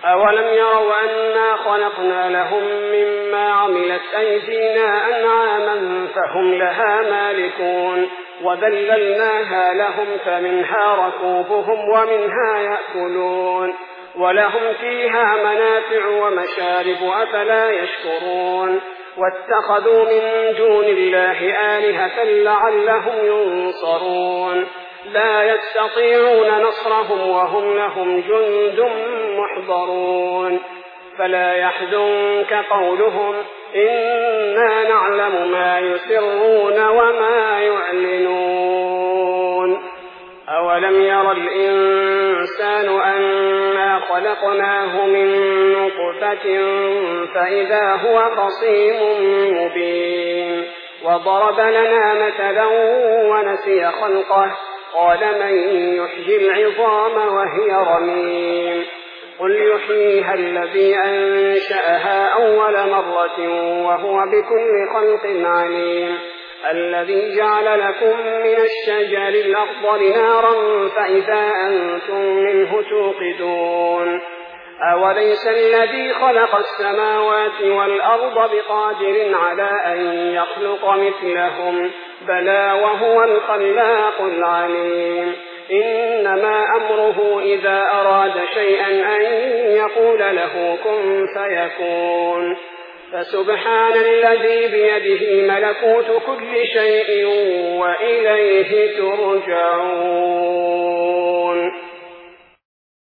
أولم يروا أنا خلقنا لهم مما عملت أيدينا أنعاما فهم لها مالكون وذللناها لهم فمنها ركوبهم ومنها يأكلون ولهم فيها منافع ومشارب أفلا يشكرون واتخذوا من دون الله آلهة لعلهم ينصرون لا يستطيعون نصرهم وهم لهم جند محضرون فلا يحزنك قولهم إنا نعلم ما يسرون وما يعلنون أولم ير الإنسان أنا خلقناه من نطفة فإذا هو خصيم مبين وضرب لنا مثلا ونسي خلقه قال من يحيي العظام وهي رميم قل يحييها الذي أنشأها أول مرة وهو بكل خلق عليم الذي جعل لكم من الشجر الأخضر نارا فإذا أنتم منه توقدون أوليس الذي خلق السماوات والأرض بقادر على أن يخلق مثلهم بلى وهو الخلاق العليم إنما أمره إذا أراد شيئا أن يقول له كن فيكون فسبحان الذي بيده ملكوت كل شيء وإليه ترجعون.